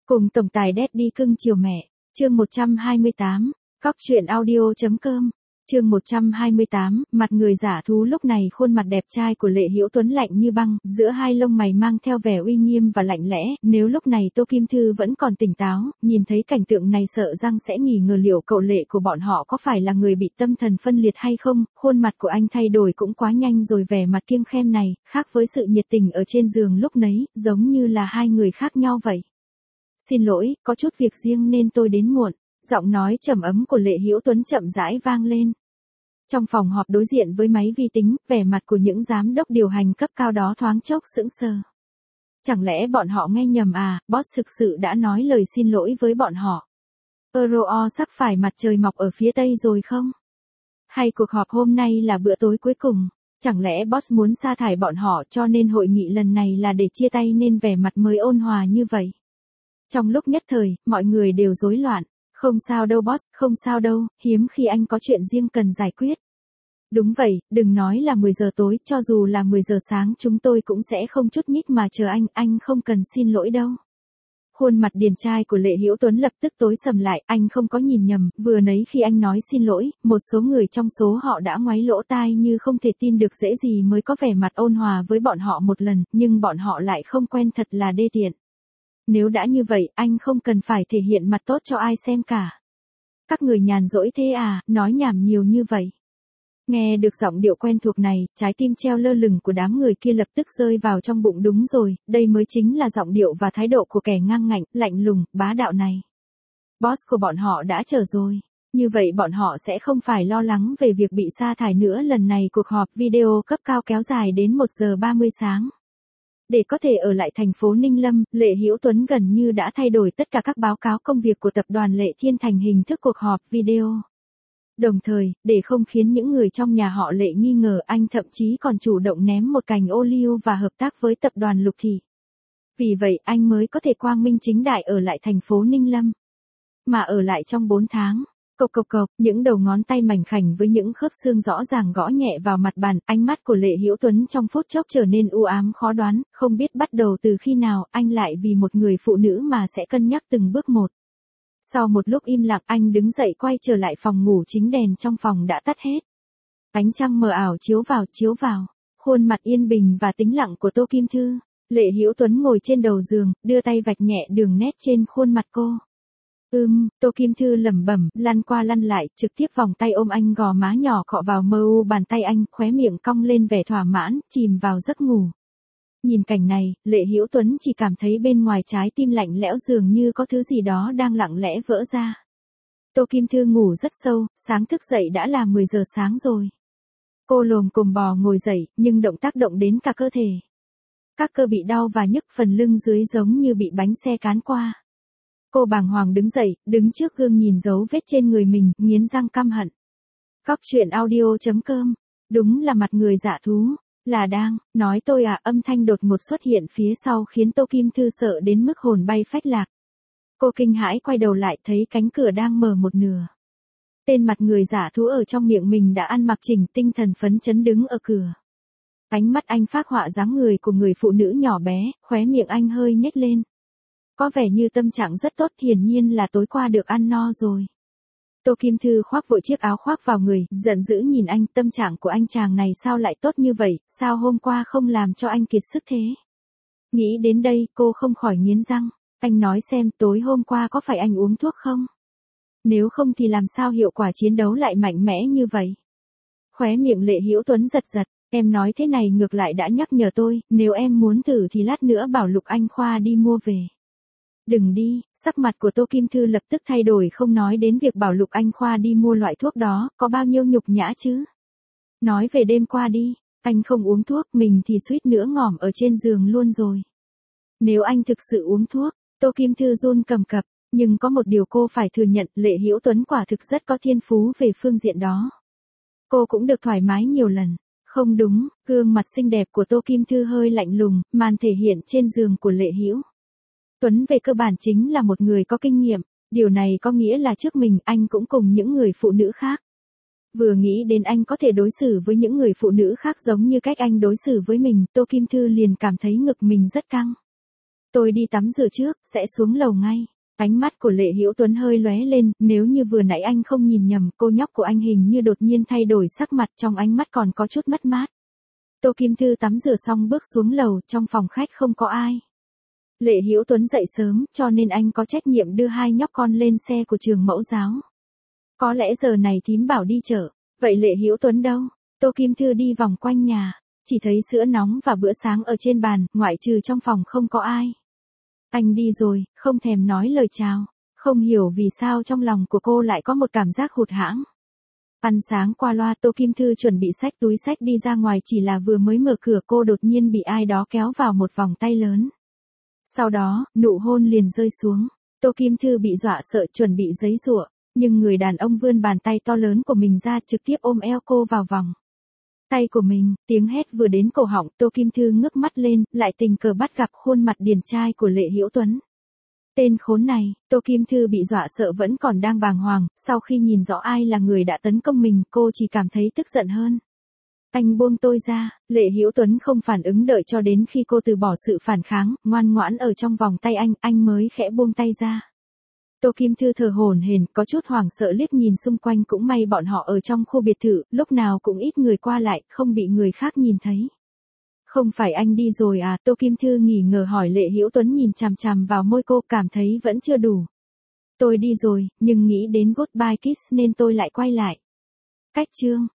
Cùng tổng tài Daddy cưng chiều mẹ, chương 128, cóc truyện audio.com, chương 128, mặt người giả thú. Lúc này khuôn mặt đẹp trai của Lệ Hữu Tuấn lạnh như băng, giữa hai lông mày mang theo vẻ uy nghiêm và lạnh lẽ. Nếu lúc này Tô Kim Thư vẫn còn tỉnh táo, nhìn thấy cảnh tượng này sợ rằng sẽ nghi ngờ liệu cậu Lệ của bọn họ có phải là người bị tâm thần phân liệt hay không. Khuôn mặt của anh thay đổi cũng quá nhanh rồi, vẻ mặt kiêng khem này, khác với sự nhiệt tình ở trên giường lúc nấy, giống như là hai người khác nhau vậy. Xin lỗi, có chút việc riêng nên tôi đến muộn. Giọng nói trầm ấm của Lệ Hữu Tuấn chậm rãi vang lên. Trong phòng họp đối diện với máy vi tính, vẻ mặt của những giám đốc điều hành cấp cao đó thoáng chốc sững sờ. Chẳng lẽ bọn họ nghe nhầm à, boss thực sự đã nói lời xin lỗi với bọn họ. Euro sắp phải mặt trời mọc ở phía tây rồi không? Hay cuộc họp hôm nay là bữa tối cuối cùng? Chẳng lẽ boss muốn sa thải bọn họ cho nên hội nghị lần này là để chia tay nên vẻ mặt mới ôn hòa như vậy? Trong lúc nhất thời, mọi người đều rối loạn. Không sao đâu boss, không sao đâu, hiếm khi anh có chuyện riêng cần giải quyết. Đúng vậy, đừng nói là 10 giờ tối, cho dù là 10 giờ sáng chúng tôi cũng sẽ không chút nhích mà chờ anh không cần xin lỗi đâu. Khuôn mặt điển trai của Lệ Hữu Tuấn lập tức tối sầm lại, anh không có nhìn nhầm, vừa nãy khi anh nói xin lỗi, một số người trong số họ đã ngoáy lỗ tai như không thể tin được dễ gì mới có vẻ mặt ôn hòa với bọn họ một lần, nhưng bọn họ lại không quen, thật là đê tiện. Nếu đã như vậy, anh không cần phải thể hiện mặt tốt cho ai xem cả. Các người nhàn rỗi thế à, nói nhảm nhiều như vậy. Nghe được giọng điệu quen thuộc này, trái tim treo lơ lửng của đám người kia lập tức rơi vào trong bụng. Đúng rồi, đây mới chính là giọng điệu và thái độ của kẻ ngang ngạnh, lạnh lùng, bá đạo này. Boss của bọn họ đã chờ rồi. Như vậy bọn họ sẽ không phải lo lắng về việc bị sa thải nữa. Lần này cuộc họp video cấp cao kéo dài đến 1 giờ 30 sáng. Để có thể ở lại thành phố Ninh Lâm, Lệ Hữu Tuấn gần như đã thay đổi tất cả các báo cáo công việc của tập đoàn Lệ Thiên thành hình thức cuộc họp video. Đồng thời, để không khiến những người trong nhà họ Lệ nghi ngờ, anh thậm chí còn chủ động ném một cành ô liu và hợp tác với tập đoàn Lục Thị. Vì vậy anh mới có thể quang minh chính đại ở lại thành phố Ninh Lâm. Mà ở lại trong 4 tháng. Cộc cộc cộc, những đầu ngón tay mảnh khảnh với những khớp xương rõ ràng gõ nhẹ vào mặt bàn, ánh mắt của Lệ Hữu Tuấn trong phút chốc trở nên u ám khó đoán, không biết bắt đầu từ khi nào anh lại vì một người phụ nữ mà sẽ cân nhắc từng bước một. Sau một lúc im lặng, anh đứng dậy quay trở lại phòng ngủ chính, đèn trong phòng đã tắt hết. Ánh trăng mờ ảo chiếu vào, khuôn mặt yên bình và tĩnh lặng của Tô Kim Thư. Lệ Hữu Tuấn ngồi trên đầu giường, đưa tay vạch nhẹ đường nét trên khuôn mặt cô. Tô Kim Thư lẩm bẩm, lăn qua lăn lại, trực tiếp vòng tay ôm anh, gò má nhỏ cọ vào mơ u bàn tay anh, khóe miệng cong lên vẻ thỏa mãn, chìm vào giấc ngủ. Nhìn cảnh này, Lệ Hữu Tuấn chỉ cảm thấy bên ngoài trái tim lạnh lẽo, dường như có thứ gì đó đang lặng lẽ vỡ ra. Tô Kim Thư ngủ rất sâu, sáng thức dậy đã là 10 giờ sáng rồi. Cô lồm cồm bò ngồi dậy, nhưng động tác động đến cả cơ thể. Các cơ bị đau và nhức, phần lưng dưới giống như bị bánh xe cán qua. Cô bàng hoàng đứng dậy, đứng trước gương nhìn dấu vết trên người mình, nghiến răng căm hận. Cóc truyện audio.com, đúng là mặt người dạ thú, là đang, nói tôi à, âm thanh đột ngột xuất hiện phía sau khiến Tô Kim Thư sợ đến mức hồn bay phách lạc. Cô kinh hãi quay đầu lại, thấy cánh cửa đang mở một nửa. Tên mặt người giả thú ở trong miệng mình đã ăn mặc chỉnh, tinh thần phấn chấn đứng ở cửa. Ánh mắt anh phác họa dáng người của người phụ nữ nhỏ bé, khóe miệng anh hơi nhếch lên. Có vẻ như tâm trạng rất tốt, hiển nhiên là tối qua được ăn no rồi. Tô Kim Thư khoác vội chiếc áo khoác vào người, giận dữ nhìn anh, tâm trạng của anh chàng này sao lại tốt như vậy, sao hôm qua không làm cho anh kiệt sức thế? Nghĩ đến đây, cô không khỏi nghiến răng, anh nói xem tối hôm qua có phải anh uống thuốc không? Nếu không thì làm sao hiệu quả chiến đấu lại mạnh mẽ như vậy? Khóe miệng Lệ Hữu Tuấn giật giật, em nói thế này ngược lại đã nhắc nhở tôi, nếu em muốn thử thì lát nữa bảo Lục Anh Khoa đi mua về. Đừng đi, sắc mặt của Tô Kim Thư lập tức thay đổi, không nói đến việc bảo Lục Anh Khoa đi mua loại thuốc đó, có bao nhiêu nhục nhã chứ. Nói về đêm qua đi, anh không uống thuốc, mình thì suýt nữa ngỏm ở trên giường luôn rồi. Nếu anh thực sự uống thuốc, Tô Kim Thư run cầm cập, nhưng có một điều cô phải thừa nhận, Lệ Hữu Tuấn quả thực rất có thiên phú về phương diện đó. Cô cũng được thoải mái nhiều lần. Không đúng, gương mặt xinh đẹp của Tô Kim Thư hơi lạnh lùng, màn thể hiện trên giường của Lệ Hữu Tuấn về cơ bản chính là một người có kinh nghiệm, điều này có nghĩa là trước mình anh cũng cùng những người phụ nữ khác. Vừa nghĩ đến anh có thể đối xử với những người phụ nữ khác giống như cách anh đối xử với mình, Tô Kim Thư liền cảm thấy ngực mình rất căng. Tôi đi tắm rửa trước, sẽ xuống lầu ngay. Ánh mắt của Lệ Hữu Tuấn hơi lóe lên, nếu như vừa nãy anh không nhìn nhầm, cô nhóc của anh hình như đột nhiên thay đổi sắc mặt, trong ánh mắt còn có chút mất mát. Tô Kim Thư tắm rửa xong bước xuống lầu, trong phòng khách không có ai. Lệ Hữu Tuấn dậy sớm, cho nên anh có trách nhiệm đưa hai nhóc con lên xe của trường mẫu giáo. Có lẽ giờ này thím bảo đi chợ, vậy Lệ Hữu Tuấn đâu? Tô Kim Thư đi vòng quanh nhà, chỉ thấy sữa nóng và bữa sáng ở trên bàn, ngoại trừ trong phòng không có ai. Anh đi rồi, không thèm nói lời chào. Không hiểu vì sao trong lòng của cô lại có một cảm giác hụt hẫng. Ăn sáng qua loa, Tô Kim Thư chuẩn bị xách túi xách đi ra ngoài, chỉ là vừa mới mở cửa cô đột nhiên bị ai đó kéo vào một vòng tay lớn. Sau đó, nụ hôn liền rơi xuống. Tô Kim Thư bị dọa sợ, chuẩn bị giãy giụa, nhưng người đàn ông vươn bàn tay to lớn của mình ra, trực tiếp ôm eo cô vào vòng tay của mình. Tiếng hét vừa đến cổ họng, Tô Kim Thư ngước mắt lên, lại tình cờ bắt gặp khuôn mặt điển trai của Lệ Hữu Tuấn. Tên khốn này, Tô Kim Thư bị dọa sợ vẫn còn đang bàng hoàng, sau khi nhìn rõ ai là người đã tấn công mình, cô chỉ cảm thấy tức giận hơn. Anh buông tôi ra. Lệ Hữu Tuấn không phản ứng, đợi cho đến khi cô từ bỏ sự phản kháng, ngoan ngoãn ở trong vòng tay anh mới khẽ buông tay ra. Tô Kim Thư thở hổn hển, có chút hoảng sợ liếc nhìn xung quanh, cũng may bọn họ ở trong khu biệt thự, lúc nào cũng ít người qua lại, không bị người khác nhìn thấy. Không phải anh đi rồi à? Tô Kim Thư nghi ngờ hỏi. Lệ Hữu Tuấn nhìn chằm chằm vào môi cô, cảm thấy vẫn chưa đủ. Tôi đi rồi, nhưng nghĩ đến goodbye kiss nên tôi lại quay lại. Cách chương